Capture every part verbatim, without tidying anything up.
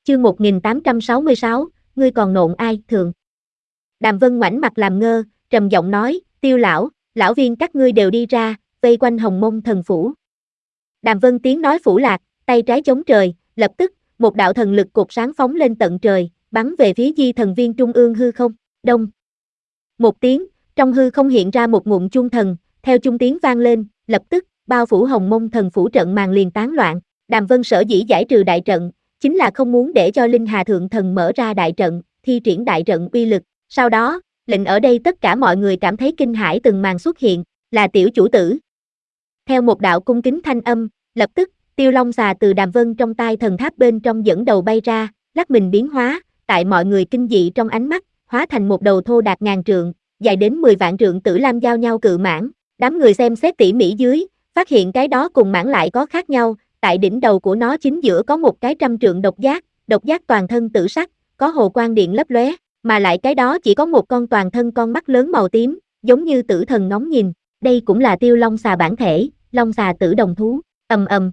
Chương một nghìn tám trăm sáu mươi sáu, ngươi còn nộn ai, thượng. Đàm Vân ngoảnh mặt làm ngơ, trầm giọng nói, Tiêu lão, lão viên các ngươi đều đi ra, vây quanh Hồng Mông thần phủ. Đàm Vân tiếng nói phủ lạc, tay trái chống trời, lập tức, một đạo thần lực cột sáng phóng lên tận trời, bắn về phía Di Thần Viên trung ương hư không, đông. Một tiếng, trong hư không hiện ra một ngụm chuông thần, theo chuông tiếng vang lên, lập tức, bao phủ Hồng Mông thần phủ trận màn liền tán loạn. Đàm Vân sở dĩ giải trừ đại trận, chính là không muốn để cho Linh Hà Thượng Thần mở ra đại trận, thi triển đại trận uy lực. Sau đó, lệnh ở đây tất cả mọi người cảm thấy kinh hãi từng màn xuất hiện, là tiểu chủ tử. Theo một đạo cung kính thanh âm, lập tức, Tiêu Long xà từ Đàm Vân trong tai thần tháp bên trong dẫn đầu bay ra, lắc mình biến hóa, tại mọi người kinh dị trong ánh mắt, hóa thành một đầu thô đạt ngàn trượng, dài đến mười vạn trượng tử lam giao nhau cự mãng. Đám người xem xét tỉ mỉ dưới, phát hiện cái đó cùng mãng lại có khác nhau, tại đỉnh đầu của nó chính giữa có một cái trăm trượng độc giác, độc giác toàn thân tử sắc, có hồ quang điện lấp lóe, mà lại cái đó chỉ có một con toàn thân con mắt lớn màu tím, giống như tử thần ngóng nhìn. Đây cũng là Tiêu Long xà bản thể, Long xà tử đồng thú. Ầm ầm.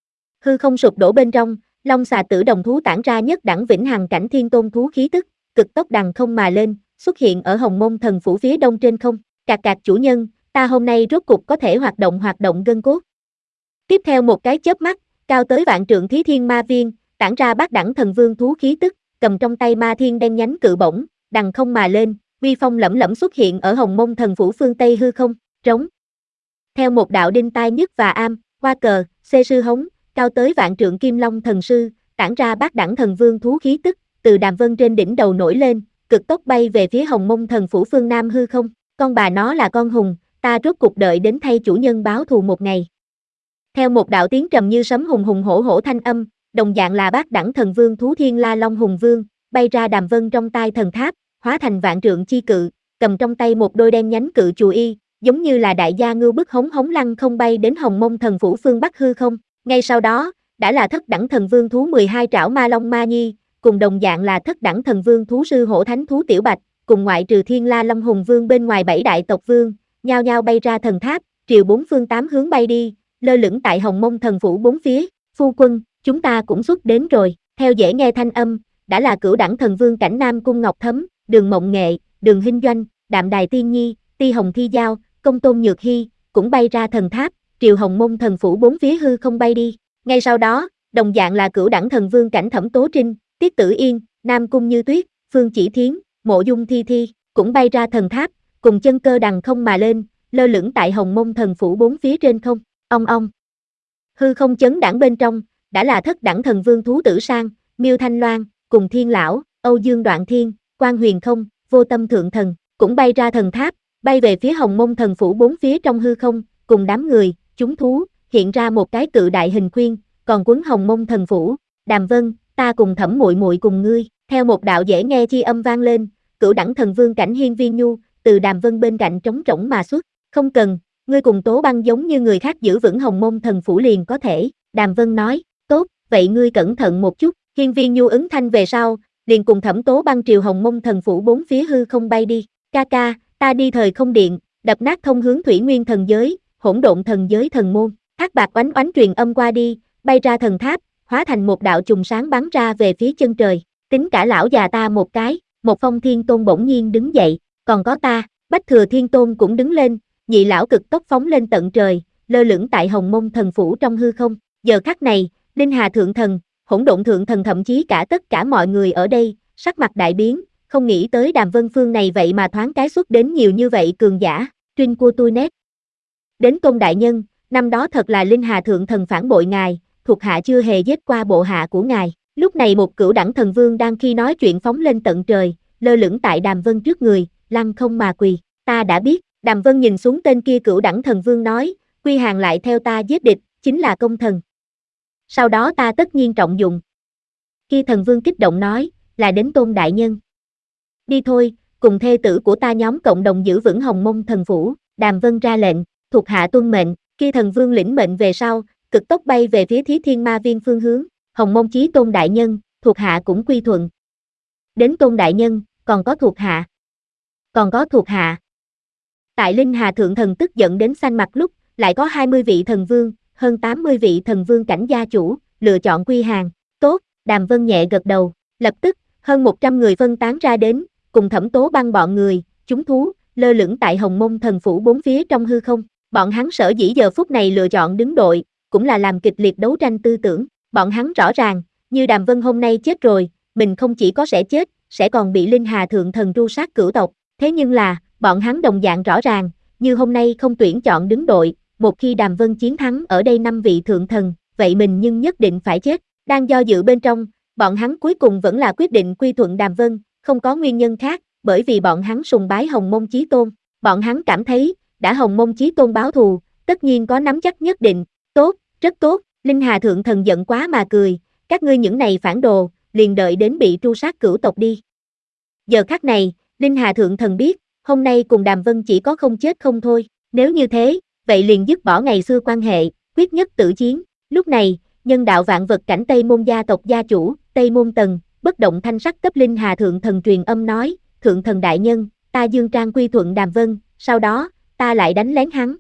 Hư không sụp đổ bên trong, Long xà tử đồng thú tản ra nhất đẳng vĩnh hằng cảnh thiên tôn thú khí tức, cực tốc đằng không mà lên, xuất hiện ở Hồng Mông thần phủ phía đông trên không. Cạc cạc chủ nhân, ta hôm nay rốt cục có thể hoạt động hoạt động gân cốt. Tiếp theo một cái chớp mắt, cao tới vạn trượng Thí Thiên Ma Viên, tản ra bát đẳng thần vương thú khí tức, cầm trong tay ma thiên đen nhánh cự bổng, đằng không mà lên, uy phong lẫm lẫm xuất hiện ở Hồng Mông thần phủ phương Tây hư không, trống. Theo một đạo đinh tai nhức và am, hoa cờ, xê sư hống, cao tới vạn trượng Kim Long thần sư, tản ra bát đẳng thần vương thú khí tức, từ Đàm Vân trên đỉnh đầu nổi lên, cực tốc bay về phía Hồng Mông thần phủ phương Nam hư không. Con bà nó là con hùng, ta rốt cục đợi đến thay chủ nhân báo thù một ngày. Theo một đạo tiếng trầm như sấm hùng hùng hổ hổ thanh âm, đồng dạng là bát đẳng thần vương thú Thiên La Long Hùng Vương, bay ra Đàm Vân trong tai thần tháp, hóa thành vạn trượng chi cự, cầm trong tay một đôi đen nhánh cự chù y, giống như là đại gia ngưu bức hống hống lăng không bay đến Hồng Mông thần phủ phương Bắc hư không. Ngay sau đó, đã là thất đẳng thần vương thú mười hai trảo Ma Long Ma Nhi, cùng đồng dạng là thất đẳng thần vương thú sư hổ thánh thú Tiểu Bạch, cùng ngoại trừ Thiên La Long Hùng Vương bên ngoài bảy đại tộc vương, nhao nhao bay ra thần tháp, triều bốn phương tám hướng bay đi, lơ lửng tại Hồng Mông thần phủ bốn phía. Phu quân, chúng ta cũng xuất đến rồi. Theo dễ nghe thanh âm, đã là cửu đẳng thần vương cảnh Nam Cung Ngọc Thấm, Đường Mộng Nghệ, Đường Hinh Doanh, Đạm Đài Tiên Nhi, Ti Hồng Thi Giao, Công Tôn Nhược Hy, cũng bay ra thần tháp, triều Hồng Mông thần phủ bốn phía hư không bay đi. Ngay sau đó, đồng dạng là cửu đẳng thần vương cảnh Thẩm Tố Trinh, Tiết Tử Yên, Nam Cung Như Tuyết, Phương Chỉ Thiến, Mộ Dung Thi Thi, cũng bay ra thần tháp, cùng chân cơ đằng không mà lên, lơ lửng tại Hồng Mông thần phủ bốn phía trên không. Ong ong. Hư không chấn đảng bên trong, đã là thất đẳng thần vương thú Tử Sang, Miêu Thanh Loan, cùng Thiên Lão, Âu Dương Đoạn Thiên, Quan Huyền Không, Vô Tâm Thượng Thần, cũng bay ra thần tháp, bay về phía Hồng Mông thần phủ bốn phía trong hư không, cùng đám người, chúng thú, hiện ra một cái cự đại hình khuyên, còn quấn Hồng Mông thần phủ. Đàm Vân, ta cùng Thẩm muội muội cùng ngươi. Theo một đạo dễ nghe chi âm vang lên, cửu đẳng thần vương cảnh Hiên Viên Nhu, từ Đàm Vân bên cạnh trống rỗng mà xuất. Không cần, ngươi cùng Tố Băng giống như người khác giữ vững Hồng Mông thần phủ liền có thể. Đàm Vân nói, tốt, vậy ngươi cẩn thận một chút. Hiên Viên Nhu ứng thanh về sau, liền cùng Thẩm Tố Băng triều Hồng Mông thần phủ bốn phía hư không bay đi. Ca ca, ta đi thời không điện, đập nát thông hướng Thủy Nguyên thần giới, hỗn độn thần giới thần môn. Thác bạc oánh oánh truyền âm qua đi, bay ra thần tháp, hóa thành một đạo trùng sáng bắn ra về phía chân trời. Tính cả lão già ta một cái, một Phong Thiên Tôn bỗng nhiên đứng dậy, còn có ta. Bách Thừa Thiên Tôn cũng đứng lên, nhị lão cực tốc phóng lên tận trời, lơ lửng tại Hồng Mông thần phủ trong hư không. Giờ khắc này, Linh Hà Thượng Thần, Hỗn Độn Thượng Thần thậm chí cả tất cả mọi người ở đây, sắc mặt đại biến, không nghĩ tới Đàm Vân Phương này vậy mà thoáng cái xuất đến nhiều như vậy cường giả. Trinh của tôi nét. Đến Tôn đại nhân, năm đó thật là Linh Hà Thượng Thần phản bội ngài, thuộc hạ chưa hề giết qua bộ hạ của ngài. Lúc này một cửu đẳng thần vương đang khi nói chuyện phóng lên tận trời, lơ lửng tại Đàm Vân trước người, lăng không mà quỳ. Ta đã biết. Đàm Vân nhìn xuống tên kia cửu đẳng thần vương nói, quy hàng lại theo ta giết địch, chính là công thần. Sau đó ta tất nhiên trọng dụng. Kia thần vương kích động nói, là đến Tôn đại nhân. Đi thôi, cùng thê tử của ta nhóm cộng đồng giữ vững Hồng Mông thần phủ. Đàm Vân ra lệnh, thuộc hạ tuân mệnh. Kia thần vương lĩnh mệnh về sau, cực tốc bay về phía Thí Thiên Ma Viên phương hướng. Hồng Mông chí Tôn đại nhân, thuộc hạ cũng quy thuận. Đến Tôn đại nhân, còn có thuộc hạ. Còn có thuộc hạ. Tại Linh Hà Thượng Thần tức giận đến xanh mặt lúc, lại có hai mươi vị thần vương, hơn tám mươi vị thần vương cảnh gia chủ, lựa chọn quy hàng. Tốt, Đàm Vân nhẹ gật đầu, lập tức, hơn một trăm người phân tán ra đến, cùng Thẩm Tố Băng bọn người, chúng thú, lơ lửng tại Hồng Mông Thần Phủ bốn phía trong hư không. Bọn hắn sở dĩ giờ phút này lựa chọn đứng đội, cũng là làm kịch liệt đấu tranh tư tưởng. Bọn hắn rõ ràng, như Đàm Vân hôm nay chết rồi, mình không chỉ có sẽ chết, sẽ còn bị Linh Hà Thượng Thần tru sát cửu tộc. Thế nhưng là, bọn hắn đồng dạng rõ ràng, như hôm nay không tuyển chọn đứng đội, một khi Đàm Vân chiến thắng ở đây năm vị thượng thần, vậy mình nhưng nhất định phải chết. Đang do dự bên trong, bọn hắn cuối cùng vẫn là quyết định quy thuận Đàm Vân, không có nguyên nhân khác, bởi vì bọn hắn sùng bái Hồng Mông Chí Tôn. Bọn hắn cảm thấy, đã Hồng Mông Chí Tôn báo thù, tất nhiên có nắm chắc nhất định. Tốt, rất tốt, Linh Hà Thượng Thần giận quá mà cười, các ngươi những này phản đồ, liền đợi đến bị tru sát cửu tộc đi. Giờ khắc này, Linh Hà Thượng Thần biết, hôm nay cùng Đàm Vân chỉ có không chết không thôi, nếu như thế, vậy liền dứt bỏ ngày xưa quan hệ, quyết nhất tử chiến. Lúc này, nhân đạo vạn vật cảnh Tây Môn gia tộc gia chủ, Tây Môn Tần, bất động thanh sắc cấp Linh Hà Thượng Thần truyền âm nói, Thượng Thần đại nhân, ta Dương Trang quy thuận Đàm Vân, sau đó, ta lại đánh lén hắn.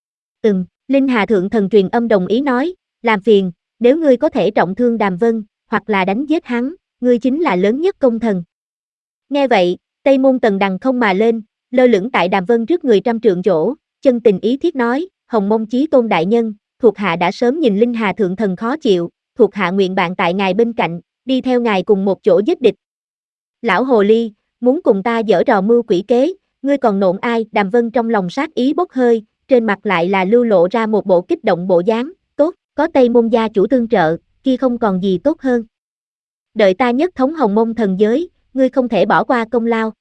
Ừm, Linh Hà Thượng Thần truyền âm đồng ý nói, làm phiền, nếu ngươi có thể trọng thương Đàm Vân, hoặc là đánh giết hắn, ngươi chính là lớn nhất công thần. Nghe vậy, Tây Môn Tần đằng không mà lên, lơ lửng tại Đàm Vân trước người trăm trượng chỗ, chân tình ý thiết nói, Hồng Mông Chí Tôn đại nhân, thuộc hạ đã sớm nhìn Linh Hà Thượng Thần khó chịu, thuộc hạ nguyện bạn tại ngài bên cạnh, đi theo ngài cùng một chỗ giết địch. Lão hồ ly, muốn cùng ta giở trò mưu quỷ kế, ngươi còn nộn ai? Đàm Vân trong lòng sát ý bốc hơi, trên mặt lại là lưu lộ ra một bộ kích động bộ dáng, tốt, có Tây Môn gia chủ tương trợ, kia không còn gì tốt hơn. Đợi ta nhất thống Hồng Mông thần giới, ngươi không thể bỏ qua công lao.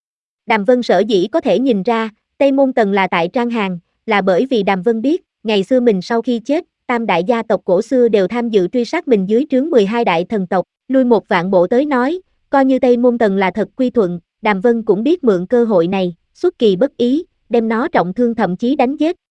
Đàm Vân sở dĩ có thể nhìn ra, Tây Môn Tần là tại trang hàng, là bởi vì Đàm Vân biết, ngày xưa mình sau khi chết, tam đại gia tộc cổ xưa đều tham dự truy sát mình dưới trướng mười hai đại thần tộc, lui một vạn bộ tới nói, coi như Tây Môn Tần là thật quy thuận, Đàm Vân cũng biết mượn cơ hội này, xuất kỳ bất ý, đem nó trọng thương thậm chí đánh giết,